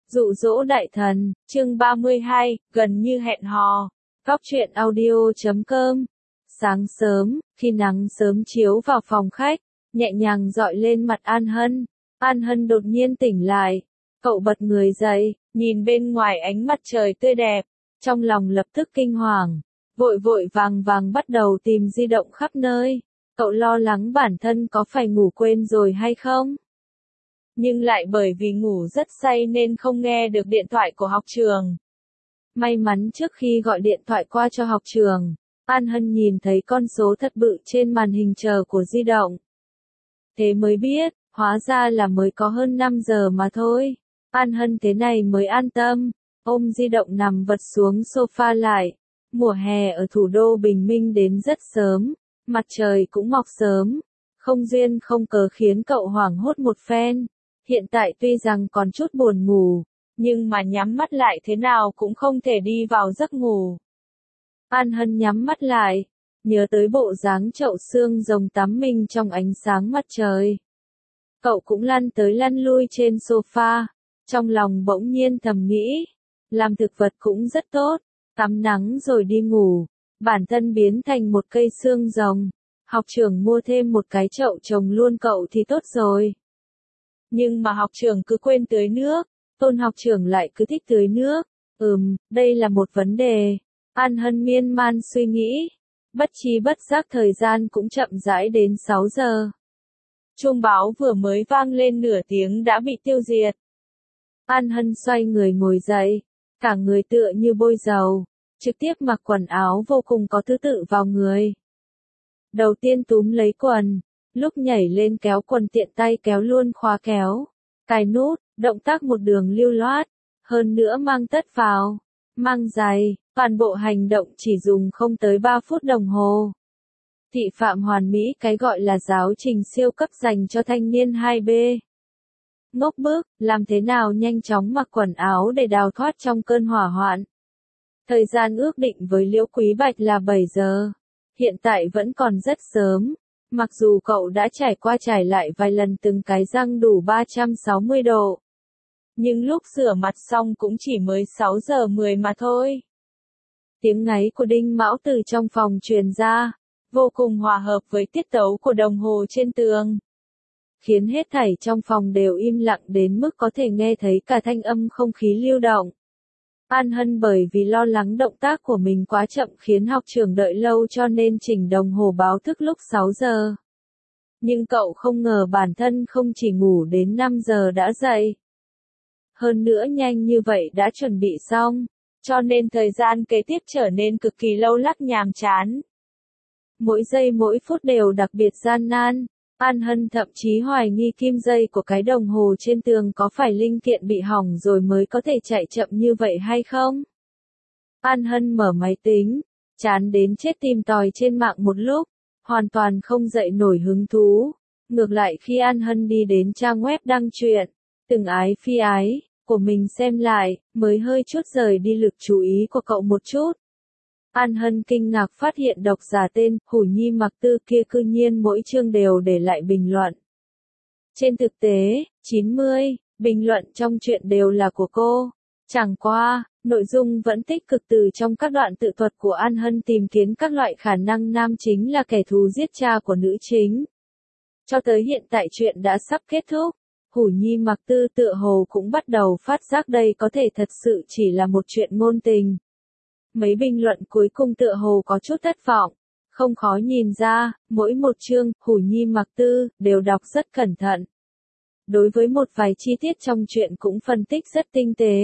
Dụ dỗ đại thần, chương 32, gần như hẹn hò. Góc truyện audio.com. Sáng sớm, khi nắng sớm chiếu vào phòng khách, nhẹ nhàng dọi lên mặt An Hân. An Hân đột nhiên tỉnh lại. Cậu bật người dậy, nhìn bên ngoài ánh mặt trời tươi đẹp, trong lòng lập tức kinh hoàng. Vội vội vàng vàng bắt đầu tìm di động khắp nơi. Cậu lo lắng bản thân có phải ngủ quên rồi hay không? Nhưng lại bởi vì ngủ rất say nên không nghe được điện thoại của học trường. May mắn trước khi gọi điện thoại qua cho học trường, An Hân nhìn thấy con số thật bự trên màn hình chờ của di động. Thế mới biết, hóa ra là mới có hơn 5 giờ mà thôi. An Hân thế này mới an tâm, ôm di động nằm vật xuống sofa lại. Mùa hè ở thủ đô bình minh đến rất sớm, mặt trời cũng mọc sớm. Không duyên không cớ khiến cậu hoảng hốt một phen. Hiện tại tuy rằng còn chút buồn ngủ, nhưng mà nhắm mắt lại thế nào cũng không thể đi vào giấc ngủ. An Hân nhắm mắt lại, nhớ tới bộ dáng chậu xương rồng tắm mình trong ánh sáng mặt trời. Cậu cũng lăn tới lăn lui trên sofa, trong lòng bỗng nhiên thầm nghĩ, làm thực vật cũng rất tốt, tắm nắng rồi đi ngủ, bản thân biến thành một cây xương rồng. Học trưởng mua thêm một cái chậu trồng luôn cậu thì tốt rồi. Nhưng mà học trưởng cứ quên tưới nước, Tôn học trưởng lại cứ thích tưới nước. Đây là một vấn đề. An Hân miên man suy nghĩ. Bất trí bất giác thời gian cũng chậm rãi đến 6 giờ. Chuông báo vừa mới vang lên nửa tiếng đã bị tiêu diệt. An Hân xoay người ngồi dậy, cả người tựa như bôi dầu, trực tiếp mặc quần áo vô cùng có thứ tự vào người. Đầu tiên túm lấy quần, lúc nhảy lên kéo quần tiện tay kéo luôn khóa kéo, cài nút, động tác một đường lưu loát, hơn nữa mang tất vào, mang giày, toàn bộ hành động chỉ dùng không tới 3 phút đồng hồ. Thị phạm hoàn mỹ, cái gọi là giáo trình siêu cấp dành cho thanh niên 2B. Ngốc bức, làm thế nào nhanh chóng mặc quần áo để đào thoát trong cơn hỏa hoạn. Thời gian ước định với Liễu Quý Bạch là 7 giờ. Hiện tại vẫn còn rất sớm, mặc dù cậu đã trải qua trải lại vài lần từng cái răng đủ 360 độ. Nhưng lúc rửa mặt xong cũng chỉ mới 6 giờ 10 mà thôi. Tiếng ngáy của Đinh Mão từ trong phòng truyền ra, vô cùng hòa hợp với tiết tấu của đồng hồ trên tường. Khiến hết thảy trong phòng đều im lặng đến mức có thể nghe thấy cả thanh âm không khí lưu động. An Hân bởi vì lo lắng động tác của mình quá chậm khiến học trưởng đợi lâu cho nên chỉnh đồng hồ báo thức lúc 6 giờ. Nhưng cậu không ngờ bản thân không chỉ ngủ đến 5 giờ đã dậy. Hơn nữa nhanh như vậy đã chuẩn bị xong, cho nên thời gian kế tiếp trở nên cực kỳ lâu lắc nhàm chán. Mỗi giây mỗi phút đều đặc biệt gian nan. An Hân thậm chí hoài nghi kim dây của cái đồng hồ trên tường có phải linh kiện bị hỏng rồi mới có thể chạy chậm như vậy hay không? An Hân mở máy tính, chán đến chết tìm tòi trên mạng một lúc, hoàn toàn không dậy nổi hứng thú. Ngược lại khi An Hân đi đến trang web đăng truyện, từng ái phi ái, của mình xem lại, mới hơi chút rời đi lực chú ý của cậu một chút. An Hân kinh ngạc phát hiện độc giả tên Hủ Nhi Mặc Tư kia cư nhiên mỗi chương đều để lại bình luận. Trên thực tế, 90 bình luận trong truyện đều là của cô. Chẳng qua, nội dung vẫn tích cực từ trong các đoạn tự thuật của An Hân tìm kiếm các loại khả năng nam chính là kẻ thù giết cha của nữ chính. Cho tới hiện tại truyện đã sắp kết thúc, Hủ Nhi Mặc Tư tựa hồ cũng bắt đầu phát giác đây có thể thật sự chỉ là một chuyện ngôn tình. Mấy bình luận cuối cùng tựa hồ có chút thất vọng, không khó nhìn ra, mỗi một chương, Hủ Nhi Mặc Tư, đều đọc rất cẩn thận. Đối với một vài chi tiết trong truyện cũng phân tích rất tinh tế.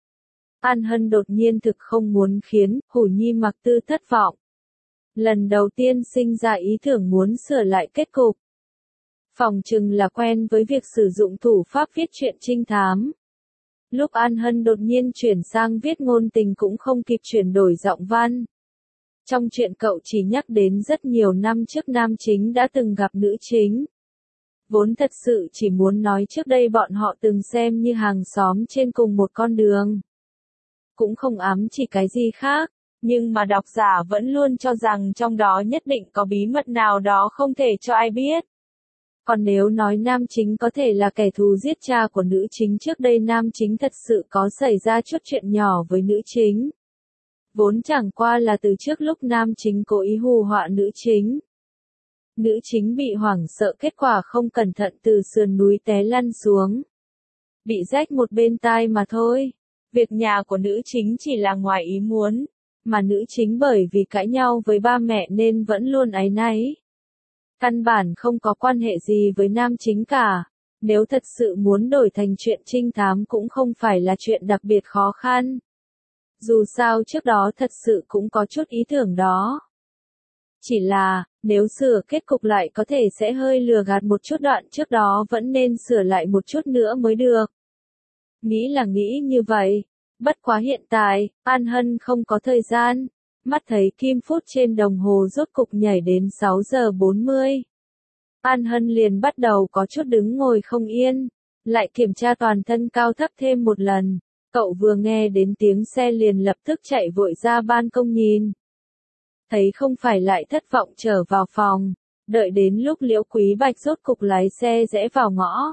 An Hân đột nhiên thực không muốn khiến Hủ Nhi Mặc Tư thất vọng. Lần đầu tiên sinh ra ý tưởng muốn sửa lại kết cục. Phỏng chừng là quen với việc sử dụng thủ pháp viết truyện trinh thám. Lúc An Hân đột nhiên chuyển sang viết ngôn tình cũng không kịp chuyển đổi giọng văn. Trong truyện cậu chỉ nhắc đến rất nhiều năm trước nam chính đã từng gặp nữ chính. Vốn thật sự chỉ muốn nói trước đây bọn họ từng xem như hàng xóm trên cùng một con đường. Cũng không ám chỉ cái gì khác, nhưng mà độc giả vẫn luôn cho rằng trong đó nhất định có bí mật nào đó không thể cho ai biết. Còn nếu nói nam chính có thể là kẻ thù giết cha của nữ chính trước đây, nam chính thật sự có xảy ra chút chuyện nhỏ với nữ chính. Vốn chẳng qua là từ trước lúc nam chính cố ý hù dọa nữ chính. Nữ chính bị hoảng sợ, kết quả không cẩn thận từ sườn núi té lăn xuống. Bị rách một bên tai mà thôi. Việc nhà của nữ chính chỉ là ngoài ý muốn, mà nữ chính bởi vì cãi nhau với ba mẹ nên vẫn luôn áy náy. Căn bản không có quan hệ gì với nam chính cả. Nếu thật sự muốn đổi thành chuyện trinh thám cũng không phải là chuyện đặc biệt khó khăn. Dù sao trước đó thật sự cũng có chút ý tưởng đó. Chỉ là, nếu sửa kết cục lại có thể sẽ hơi lừa gạt một chút, đoạn trước đó vẫn nên sửa lại một chút nữa mới được. Nghĩ là nghĩ như vậy. Bất quá hiện tại, An Hân không có thời gian. Mắt thấy kim phút trên đồng hồ rốt cục nhảy đến 6 giờ 40. An Hân liền bắt đầu có chút đứng ngồi không yên. Lại kiểm tra toàn thân cao thấp thêm một lần. Cậu vừa nghe đến tiếng xe liền lập tức chạy vội ra ban công nhìn. Thấy không phải lại thất vọng trở vào phòng. Đợi đến lúc Liễu Quý Bạch rốt cục lái xe rẽ vào ngõ.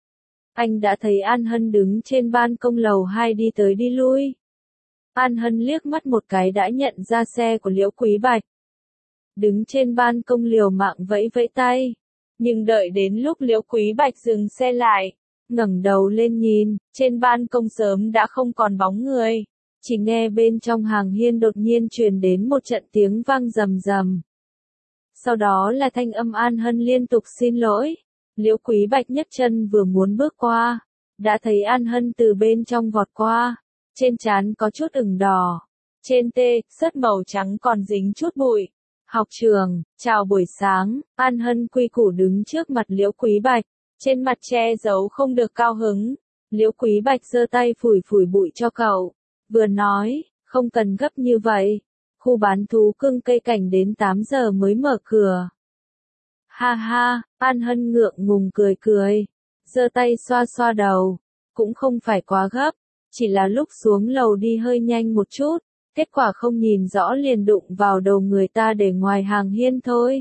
Anh đã thấy An Hân đứng trên ban công lầu 2 đi tới đi lui. An Hân liếc mắt một cái đã nhận ra xe của Liễu Quý Bạch. Đứng trên ban công liều mạng vẫy vẫy tay. Nhưng đợi đến lúc Liễu Quý Bạch dừng xe lại, ngẩng đầu lên nhìn, trên ban công sớm đã không còn bóng người. Chỉ nghe bên trong hàng hiên đột nhiên truyền đến một trận tiếng vang rầm rầm. Sau đó là thanh âm An Hân liên tục xin lỗi. Liễu Quý Bạch nhấc chân vừa muốn bước qua, đã thấy An Hân từ bên trong vọt qua, trên trán có chút ửng đỏ, trên tê, sớt màu trắng còn dính chút bụi. Học trường, chào buổi sáng, An Hân quy củ đứng trước mặt Liễu Quý Bạch, trên mặt che giấu không được cao hứng. Liễu Quý Bạch giơ tay phủi phủi bụi cho cậu, vừa nói, không cần gấp như vậy, khu bán thú cưng cây cảnh đến 8 giờ mới mở cửa. Ha ha, An Hân ngượng ngùng cười cười, giơ tay xoa xoa đầu, cũng không phải quá gấp, chỉ là lúc xuống lầu đi hơi nhanh một chút, kết quả không nhìn rõ liền đụng vào đầu người ta để ngoài hàng hiên thôi.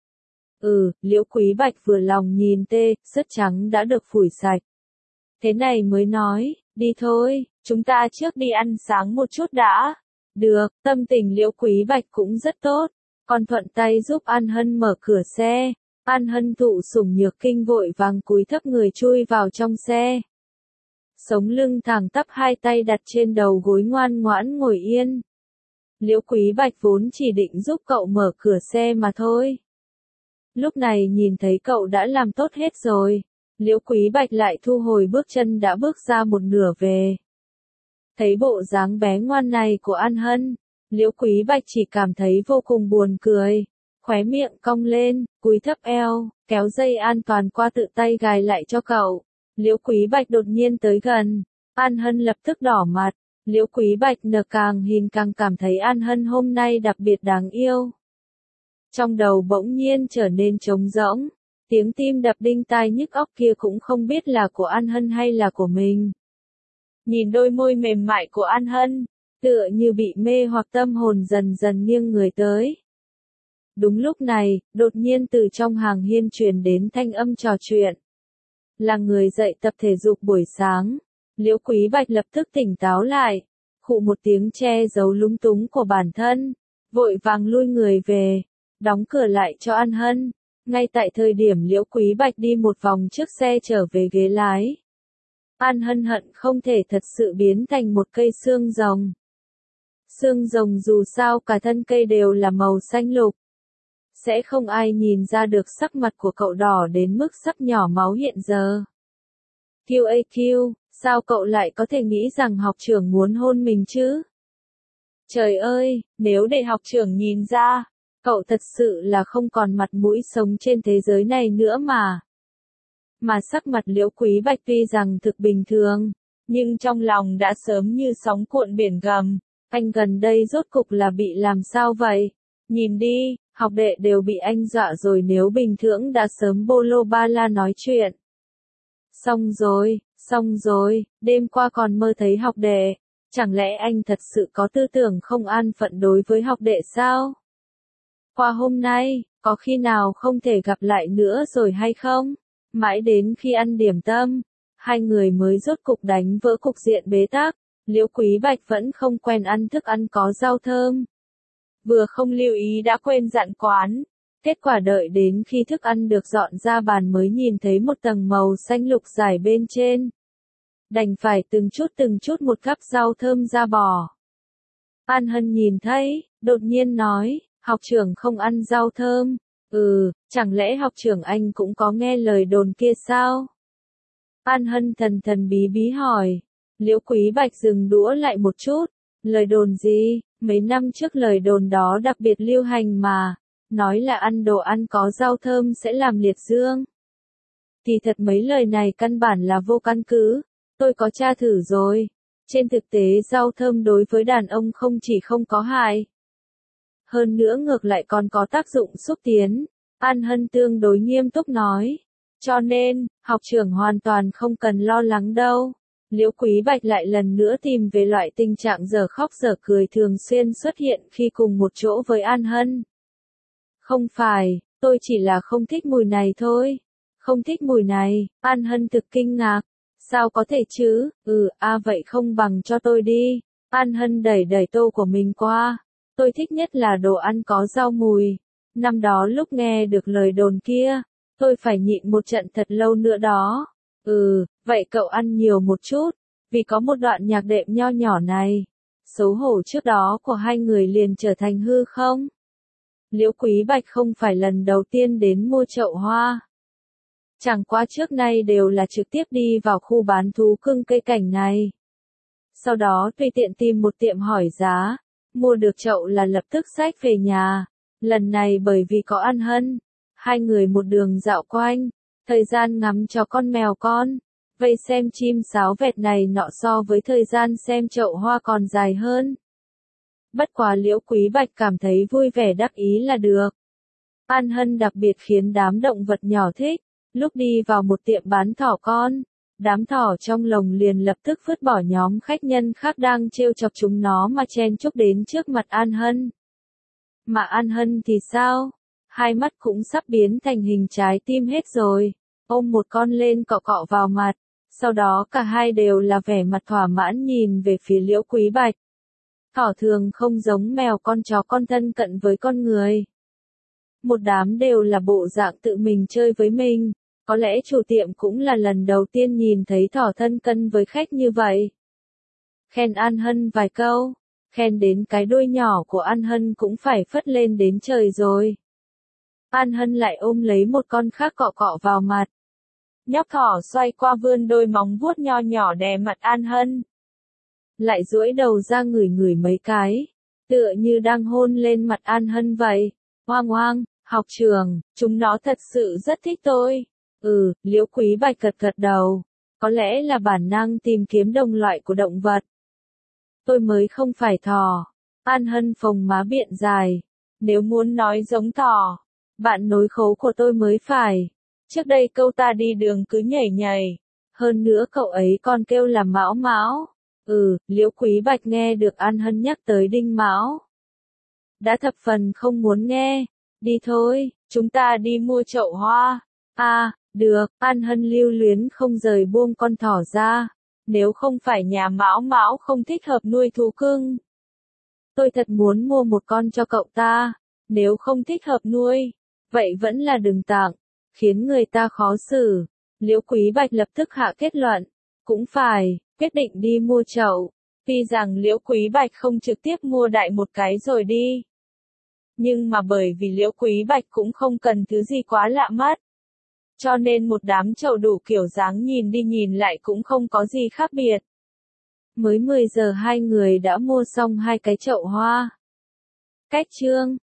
Liễu Quý Bạch vừa lòng nhìn sứt trắng đã được phủi sạch. Thế này mới nói, đi thôi, chúng ta trước đi ăn sáng một chút đã. Được, tâm tình Liễu Quý Bạch cũng rất tốt, còn thuận tay giúp An Hân mở cửa xe. An Hân thụ sủng nhược kinh vội vàng cúi thấp người chui vào trong xe. Sống lưng thẳng tắp, hai tay đặt trên đầu gối ngoan ngoãn ngồi yên. Liễu Quý Bạch vốn chỉ định giúp cậu mở cửa xe mà thôi. Lúc này nhìn thấy cậu đã làm tốt hết rồi, Liễu Quý Bạch lại thu hồi bước chân đã bước ra một nửa về. Thấy bộ dáng bé ngoan này của An Hân, Liễu Quý Bạch chỉ cảm thấy vô cùng buồn cười. Khóe miệng cong lên, cúi thấp eo, kéo dây an toàn qua tự tay gài lại cho cậu. Liễu Quý Bạch đột nhiên tới gần, An Hân lập tức đỏ mặt. Liễu Quý Bạch càng nhìn càng cảm thấy An Hân hôm nay đặc biệt đáng yêu. Trong đầu bỗng nhiên trở nên trống rỗng, tiếng tim đập đinh tai nhức óc kia cũng không biết là của An Hân hay là của mình. Nhìn đôi môi mềm mại của An Hân, tựa như bị mê hoặc tâm hồn dần dần nghiêng người tới. Đúng lúc này, đột nhiên từ trong hàng hiên truyền đến thanh âm trò chuyện. Là người dạy tập thể dục buổi sáng. Liễu Quý Bạch lập tức tỉnh táo lại, khụ một tiếng che giấu lúng túng của bản thân, vội vàng lui người về, đóng cửa lại cho An Hân. Ngay tại thời điểm Liễu Quý Bạch đi một vòng trước xe trở về ghế lái, An Hân hận không thể thật sự biến thành một cây xương rồng. Xương rồng dù sao cả thân cây đều là màu xanh lục. Sẽ không ai nhìn ra được sắc mặt của cậu đỏ đến mức sắp nhỏ máu hiện giờ. QAQ, sao cậu lại có thể nghĩ rằng học trưởng muốn hôn mình chứ? Trời ơi, nếu để học trưởng nhìn ra, cậu thật sự là không còn mặt mũi sống trên thế giới này nữa mà. Mà sắc mặt Liễu Quý Bạch tuy rằng thực bình thường, nhưng trong lòng đã sớm như sóng cuộn biển gầm. Anh gần đây rốt cục là bị làm sao vậy? Nhìn đi, học đệ đều bị anh dọa rồi, nếu bình thường đã sớm bô ba la nói chuyện. Xong rồi, đêm qua còn mơ thấy học đệ. Chẳng lẽ anh thật sự có tư tưởng không an phận đối với học đệ sao? Qua hôm nay, có khi nào không thể gặp lại nữa rồi hay không? Mãi đến khi ăn điểm tâm, hai người mới rốt cục đánh vỡ cục diện bế tắc. Liễu Quý Bạch vẫn không quen ăn thức ăn có rau thơm. Vừa không lưu ý đã quên dặn quán. Kết quả đợi đến khi thức ăn được dọn ra bàn mới nhìn thấy một tầng màu xanh lục dài bên trên. Đành phải từng chút một gắp rau thơm ra bò. An Hân nhìn thấy, đột nhiên nói, học trưởng không ăn rau thơm. Chẳng lẽ học trưởng anh cũng có nghe lời đồn kia sao? An Hân thần bí bí hỏi. Liễu Quý Bạch dừng đũa lại một chút. Lời đồn gì? Mấy năm trước lời đồn đó đặc biệt lưu hành mà. Nói là ăn đồ ăn có rau thơm sẽ làm liệt dương. Kỳ thật mấy lời này căn bản là vô căn cứ. Tôi có tra thử rồi. Trên thực tế rau thơm đối với đàn ông không chỉ không có hại. Hơn nữa ngược lại còn có tác dụng xúc tiến. An Hân tương đối nghiêm túc nói. Cho nên, học trưởng hoàn toàn không cần lo lắng đâu. Liễu Quý Bạch lại lần nữa tìm về loại tình trạng dở khóc dở cười thường xuyên xuất hiện khi cùng một chỗ với An Hân. Không phải, tôi chỉ là không thích mùi này thôi. Không thích mùi này, An Hân thực kinh ngạc. Sao có thể chứ, vậy không bằng cho tôi đi. An Hân đẩy tô của mình qua. Tôi thích nhất là đồ ăn có rau mùi. Năm đó lúc nghe được lời đồn kia, tôi phải nhịn một trận thật lâu nữa đó. Vậy cậu ăn nhiều một chút, vì có một đoạn nhạc đệm nho nhỏ này. Xấu hổ trước đó của hai người liền trở thành hư không? Liễu Quý Bạch không phải lần đầu tiên đến mua chậu hoa. Chẳng qua trước nay đều là trực tiếp đi vào khu bán thú cưng cây cảnh này. Sau đó tùy tiện tìm một tiệm hỏi giá, mua được chậu là lập tức xách về nhà. Lần này bởi vì có An Hân, hai người một đường dạo quanh, thời gian ngắm cho con mèo con, vây xem chim sáo vẹt này nọ so với thời gian xem chậu hoa còn dài hơn. Bất quá Liễu Quý Bạch cảm thấy vui vẻ đắc ý là được. An Hân đặc biệt khiến đám động vật nhỏ thích. Lúc đi vào một tiệm bán thỏ con, đám thỏ trong lồng liền lập tức vứt bỏ nhóm khách nhân khác đang trêu chọc chúng nó mà chen chúc đến trước mặt An Hân. Mà An Hân thì sao? Hai mắt cũng sắp biến thành hình trái tim hết rồi, ôm một con lên cọ cọ vào mặt, sau đó cả hai đều là vẻ mặt thỏa mãn nhìn về phía Liễu Quý Bạch. Thỏ thường không giống mèo con chó con thân cận với con người. Một đám đều là bộ dạng tự mình chơi với mình. Có lẽ chủ tiệm cũng là lần đầu tiên nhìn thấy thỏ thân cân với khách như vậy. Khen An Hân vài câu, khen đến cái đuôi nhỏ của An Hân cũng phải phất lên đến trời rồi. An Hân lại ôm lấy một con khác cọ cọ vào mặt. Nhóc thỏ xoay qua vươn đôi móng vuốt nho nhỏ đè mặt An Hân. Lại duỗi đầu ra ngửi ngửi mấy cái, tựa như đang hôn lên mặt An Hân vậy. Hoang hoang, học trưởng, chúng nó thật sự rất thích tôi. Liễu Quý Bạch gật đầu. Có lẽ là bản năng tìm kiếm đồng loại của động vật. Tôi mới không phải thỏ. An Hân phồng má biện dài. Nếu muốn nói giống thỏ, bạn nối khố của tôi mới phải. Trước đây câu ta đi đường cứ nhảy nhảy. Hơn nữa cậu ấy còn kêu là Mão Mão. Liễu Quý Bạch nghe được An Hân nhắc tới Đinh Mão. Đã thập phần không muốn nghe. Đi thôi, chúng ta đi mua chậu hoa. Được, An Hân lưu luyến không rời buông con thỏ ra. Nếu không phải nhà Mão Mão không thích hợp nuôi thú cưng. Tôi thật muốn mua một con cho cậu ta. Nếu không thích hợp nuôi, vậy vẫn là đừng tặng, khiến người ta khó xử. Liễu Quý Bạch lập tức hạ kết luận. Cũng phải, quyết định đi mua chậu. Tuy rằng Liễu Quý Bạch không trực tiếp mua đại một cái rồi đi. Nhưng mà bởi vì Liễu Quý Bạch cũng không cần thứ gì quá lạ mắt. Cho nên một đám chậu đủ kiểu dáng nhìn đi nhìn lại cũng không có gì khác biệt. Mới 10 giờ hai người đã mua xong hai cái chậu hoa. Cách chương